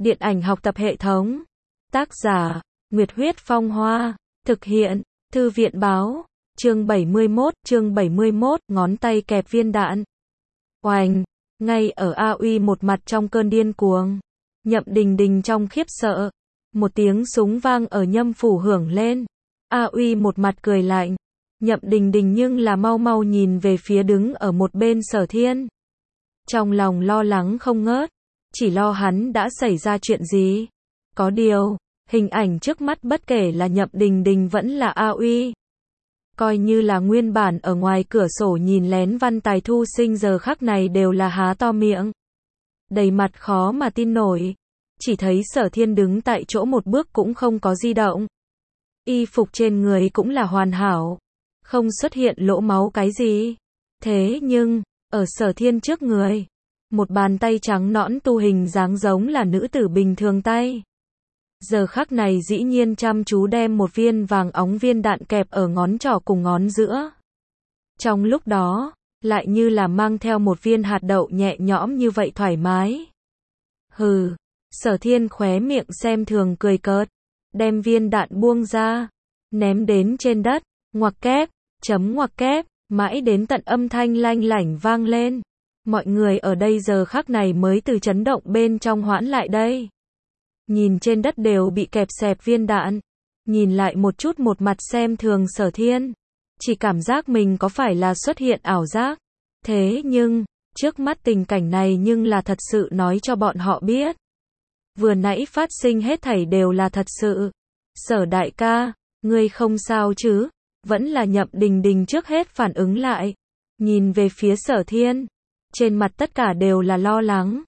Điện ảnh học tập hệ thống. Tác giả, Nguyệt Huyết Phong Hoa. Thực hiện, Thư viện Báo. Chương 71, ngón tay kẹp viên đạn. Oành, ngay ở A Uy một mặt trong cơn điên cuồng. Nhậm Đình Đình trong khiếp sợ. Một tiếng súng vang ở Nhâm phủ hưởng lên. A Uy một mặt cười lạnh. Nhậm Đình Đình nhưng là mau mau nhìn về phía đứng ở một bên Sở Thiên. Trong lòng lo lắng không ngớt, chỉ lo hắn đã xảy ra chuyện gì. Có điều, hình ảnh trước mắt bất kể là Nhậm Đình Đình vẫn là A Uy. Coi như là nguyên bản ở ngoài cửa sổ nhìn lén Văn Tài Thu Sinh giờ khắc này đều là há to miệng. Đầy mặt khó mà tin nổi. Chỉ thấy Sở Thiên đứng tại chỗ một bước cũng không có di động. Y phục trên người cũng là hoàn hảo. Không xuất hiện lỗ máu cái gì. Thế nhưng, ở Sở Thiên trước người, một bàn tay trắng nõn tu hình dáng giống là nữ tử bình thường tay. Giờ khắc này dĩ nhiên chăm chú đem một viên vàng óng viên đạn kẹp ở ngón trỏ cùng ngón giữa. Trong lúc đó, lại như là mang theo một viên hạt đậu nhẹ nhõm như vậy thoải mái. Hừ, Sở Thiên khóe miệng xem thường cười cợt, đem viên đạn buông ra, ném đến trên đất, ngoặc kép, chấm ngoặc kép, mãi đến tận âm thanh lanh lảnh vang lên. Mọi người ở đây giờ khắc này mới từ chấn động bên trong hoãn lại đây. Nhìn trên đất đều bị kẹp xẹp viên đạn, nhìn lại một chút một mặt xem thường Sở Thiên, chỉ cảm giác mình có phải là xuất hiện ảo giác. Thế nhưng, trước mắt tình cảnh này nhưng là thật sự nói cho bọn họ biết. Vừa nãy phát sinh hết thảy đều là thật sự. Sở đại ca, ngươi không sao chứ? Vẫn là Nhậm Đình Đình trước hết phản ứng lại. Nhìn về phía Sở Thiên, trên mặt tất cả đều là lo lắng.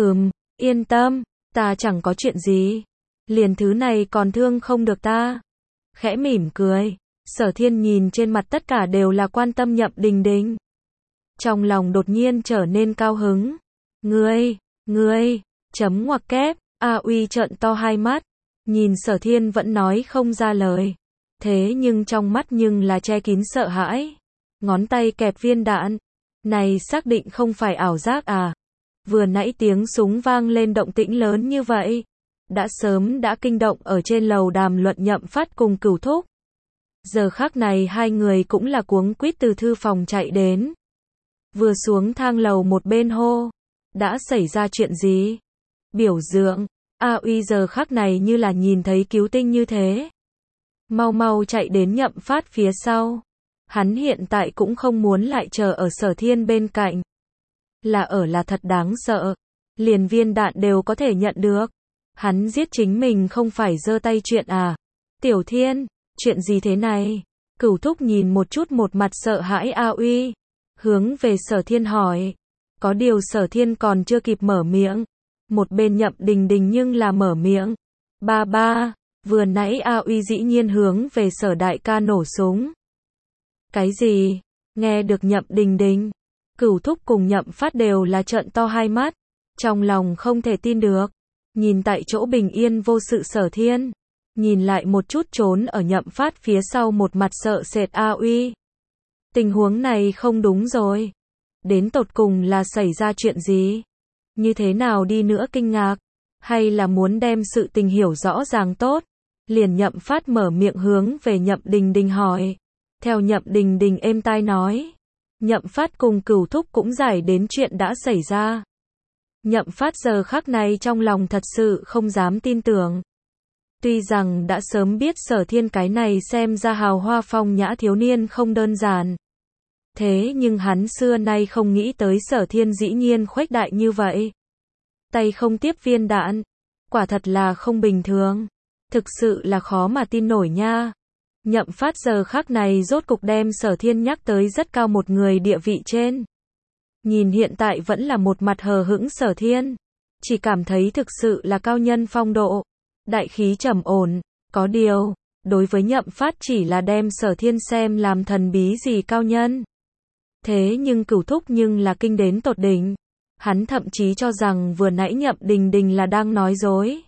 Yên tâm, ta chẳng có chuyện gì. Liền thứ này còn thương không được ta. Khẽ mỉm cười, Sở Thiên nhìn trên mặt tất cả đều là quan tâm Nhậm Đình Đình. Trong lòng đột nhiên trở nên cao hứng. Ngươi, chấm ngoặc kép, A Uy trợn to hai mắt. Nhìn Sở Thiên vẫn nói không ra lời. Thế nhưng trong mắt nhưng là che kín sợ hãi. Ngón tay kẹp viên đạn. Này xác định không phải ảo giác à? Vừa nãy tiếng súng vang lên động tĩnh lớn như vậy. Đã sớm đã kinh động ở trên lầu đàm luận Nhậm Phát cùng Cửu Thúc. Giờ khắc này hai người cũng là cuống quýt từ thư phòng chạy đến. Vừa xuống thang lầu một bên hô. Đã xảy ra chuyện gì? Biểu dưỡng. A Uy giờ khắc này như là nhìn thấy cứu tinh như thế. Mau mau chạy đến Nhậm Phát phía sau. Hắn hiện tại cũng không muốn lại chờ ở Sở Thiên bên cạnh. Là thật đáng sợ. Liền viên đạn đều có thể nhận được. Hắn giết chính mình không phải giơ tay chuyện à? Tiểu Thiên, chuyện gì thế này? Cửu Thúc nhìn một chút một mặt sợ hãi A Uy. Hướng về Sở Thiên hỏi. Có điều Sở Thiên còn chưa kịp mở miệng. Một bên Nhậm Đình Đình nhưng là mở miệng. Ba, vừa nãy A Uy dĩ nhiên hướng về Sở đại ca nổ súng. Cái gì? Nghe được Nhậm Đình Đình, Cửu Thúc cùng Nhậm Phát đều là trợn to hai mắt, trong lòng không thể tin được. Nhìn tại chỗ bình yên vô sự Sở Thiên, nhìn lại một chút trốn ở Nhậm Phát phía sau một mặt sợ sệt A Uy. Tình huống này không đúng rồi. Đến tột cùng là xảy ra chuyện gì? Như thế nào đi nữa kinh ngạc? Hay là muốn đem sự tình hiểu rõ ràng tốt? Liền Nhậm Phát mở miệng hướng về Nhậm Đình Đình hỏi. Theo Nhậm Đình Đình êm tai nói. Nhậm Phát cùng Cửu Thúc cũng giải đến chuyện đã xảy ra. Nhậm Phát giờ khắc này trong lòng thật sự không dám tin tưởng. Tuy rằng đã sớm biết Sở Thiên cái này xem ra hào hoa phong nhã thiếu niên không đơn giản. Thế nhưng hắn xưa nay không nghĩ tới Sở Thiên dĩ nhiên khuếch đại như vậy. Tay không tiếp viên đạn. Quả thật là không bình thường. Thực sự là khó mà tin nổi nha. Nhậm Phát giờ khắc này rốt cục đem Sở Thiên nhắc tới rất cao một người địa vị trên. Nhìn hiện tại vẫn là một mặt hờ hững Sở Thiên. Chỉ cảm thấy thực sự là cao nhân phong độ. Đại khí trầm ổn. Có điều, đối với Nhậm Phát chỉ là đem Sở Thiên xem làm thần bí gì cao nhân. Thế nhưng Cửu Thúc nhưng là kinh đến tột đỉnh. Hắn thậm chí cho rằng vừa nãy Nhậm Đình Đình là đang nói dối.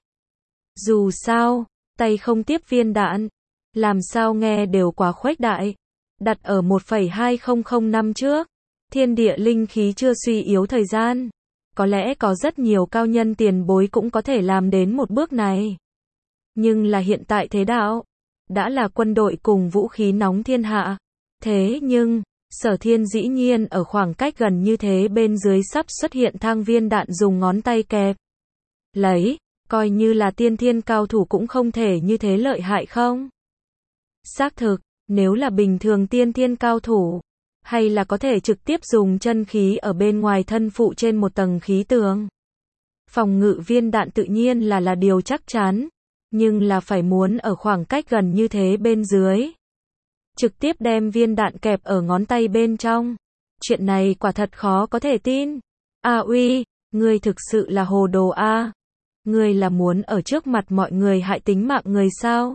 Dù sao, tay không tiếp viên đạn. Làm sao nghe đều quá khuếch đại. Đặt ở 1,2005 trước. Thiên địa linh khí chưa suy yếu thời gian. Có lẽ có rất nhiều cao nhân tiền bối cũng có thể làm đến một bước này. Nhưng là hiện tại thế đạo, đã là quân đội cùng vũ khí nóng thiên hạ. Thế nhưng, Sở Thiên dĩ nhiên ở khoảng cách gần như thế bên dưới sắp xuất hiện thang viên đạn dùng ngón tay kẹp. Lấy, coi như là tiên thiên cao thủ cũng không thể như thế lợi hại không? Xác thực, nếu là bình thường tiên thiên cao thủ, hay là có thể trực tiếp dùng chân khí ở bên ngoài thân phụ trên một tầng khí tường. Phòng ngự viên đạn tự nhiên là điều chắc chắn, nhưng là phải muốn ở khoảng cách gần như thế bên dưới. Trực tiếp đem viên đạn kẹp ở ngón tay bên trong. Chuyện này quả thật khó có thể tin. A Uy, ngươi thực sự là hồ đồ a. Ngươi là muốn ở trước mặt mọi người hại tính mạng người sao?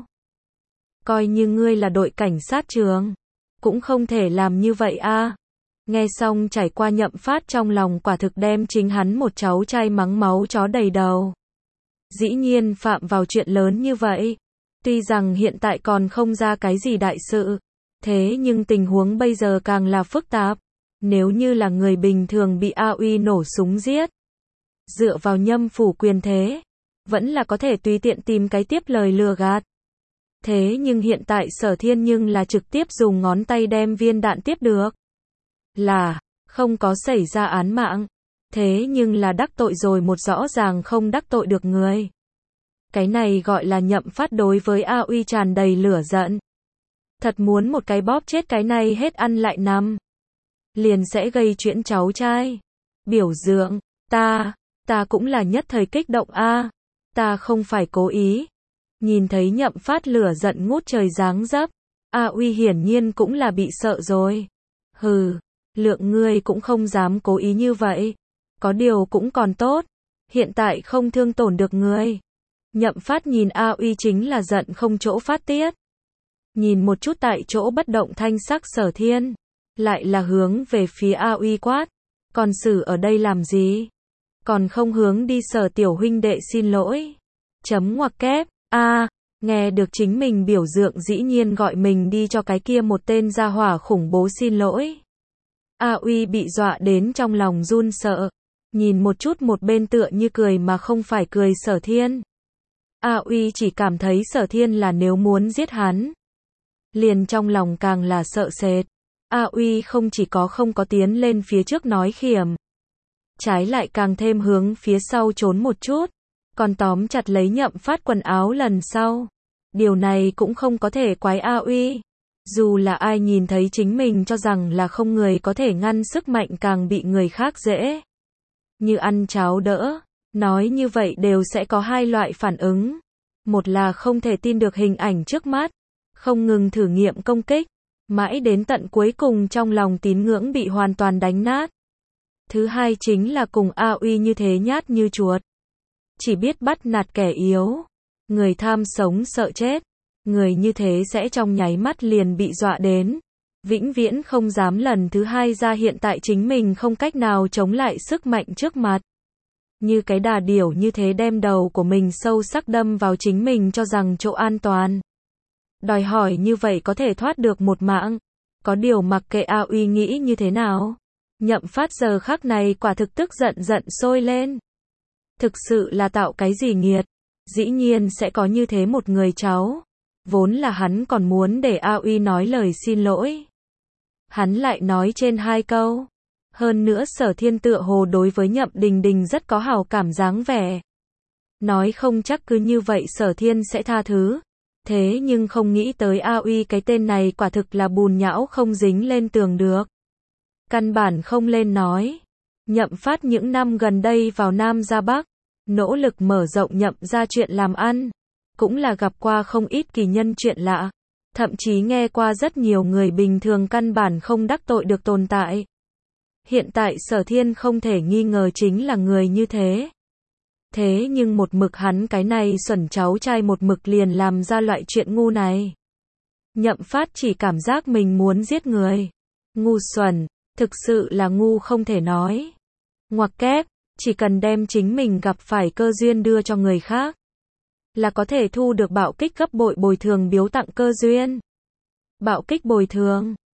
Coi như ngươi là đội cảnh sát trường, cũng không thể làm như vậy a. Nghe xong trải qua Nhậm Phát trong lòng quả thực đem chính hắn một cháu trai mắng máu chó đầy đầu. Dĩ nhiên phạm vào chuyện lớn như vậy. Tuy rằng hiện tại còn không ra cái gì đại sự, thế nhưng tình huống bây giờ càng là phức tạp. Nếu như là người bình thường bị A Uy nổ súng giết, dựa vào Nhâm phủ quyền thế, vẫn là có thể tùy tiện tìm cái tiếp lời lừa gạt. Thế nhưng hiện tại Sở Thiên nhưng là trực tiếp dùng ngón tay đem viên đạn tiếp được. Là, không có xảy ra án mạng. Thế nhưng là đắc tội rồi một rõ ràng không đắc tội được người. Cái này gọi là Nhậm Phát đối với A Uy tràn đầy lửa giận. Thật muốn một cái bóp chết cái này hết ăn lại nằm. Liền sẽ gây chuyện cháu trai. Biểu dưỡng, ta cũng là nhất thời kích động a. Ta không phải cố ý. Nhìn thấy Nhậm Phát lửa giận ngút trời dáng dấp, A Uy hiển nhiên cũng là bị sợ rồi. Hừ, lượng ngươi cũng không dám cố ý như vậy. Có điều cũng còn tốt, hiện tại không thương tổn được ngươi. Nhậm Phát nhìn A Uy chính là giận không chỗ phát tiết. Nhìn một chút tại chỗ bất động thanh sắc Sở Thiên, lại là hướng về phía A Uy quát. Còn xử ở đây làm gì? Còn không hướng đi Sở tiểu huynh đệ xin lỗi. Chấm ngoặc kép, nghe được chính mình biểu dượng dĩ nhiên gọi mình đi cho cái kia một tên gia hỏa khủng bố xin lỗi. A Uy bị dọa đến trong lòng run sợ. Nhìn một chút một bên tựa như cười mà không phải cười Sở Thiên. A Uy chỉ cảm thấy Sở Thiên là nếu muốn giết hắn. Liền trong lòng càng là sợ sệt. A Uy không chỉ có không có tiến lên phía trước nói khiểm. Trái lại càng thêm hướng phía sau trốn một chút. Còn tóm chặt lấy Nhậm Phát quần áo lần sau. Điều này cũng không có thể quái A Uy. Dù là ai nhìn thấy chính mình cho rằng là không người có thể ngăn sức mạnh càng bị người khác dễ như ăn cháo đỡ. Nói như vậy đều sẽ có hai loại phản ứng. Một là không thể tin được hình ảnh trước mắt, không ngừng thử nghiệm công kích, mãi đến tận cuối cùng trong lòng tín ngưỡng bị hoàn toàn đánh nát. Thứ hai chính là cùng A Uy như thế nhát như chuột. Chỉ biết bắt nạt kẻ yếu. Người tham sống sợ chết. Người như thế sẽ trong nháy mắt liền bị dọa đến. Vĩnh viễn không dám lần thứ hai ra hiện tại chính mình không cách nào chống lại sức mạnh trước mặt. Như cái đà điểu như thế đem đầu của mình sâu sắc đâm vào chính mình cho rằng chỗ an toàn. Đòi hỏi như vậy có thể thoát được một mạng. Có điều mặc kệ A Uy nghĩ như thế nào. Nhậm Phát giờ khắc này quả thực tức giận sôi lên. Thực sự là tạo cái gì nghiệt. Dĩ nhiên sẽ có như thế một người cháu. Vốn là hắn còn muốn để A Uy nói lời xin lỗi. Hắn lại nói trên hai câu. Hơn nữa Sở Thiên tựa hồ đối với Nhậm Đình Đình rất có hảo cảm dáng vẻ. Nói không chắc cứ như vậy Sở Thiên sẽ tha thứ. Thế nhưng không nghĩ tới A Uy cái tên này quả thực là bùn nhão không dính lên tường được. Căn bản không lên nói. Nhậm Phát những năm gần đây vào Nam ra Bắc, nỗ lực mở rộng Nhậm ra chuyện làm ăn. Cũng là gặp qua không ít kỳ nhân chuyện lạ. Thậm chí nghe qua rất nhiều người bình thường căn bản không đắc tội được tồn tại. Hiện tại Sở Thiên không thể nghi ngờ chính là người như thế. Thế nhưng một mực hắn cái này xuẩn cháu trai một mực liền làm ra loại chuyện ngu này. Nhậm Phát chỉ cảm giác mình muốn giết người. Ngu xuẩn, thực sự là ngu không thể nói. Ngoặc kép, chỉ cần đem chính mình gặp phải cơ duyên đưa cho người khác. Là có thể thu được bạo kích gấp bội bồi thường biếu tặng cơ duyên. Bạo kích bồi thường.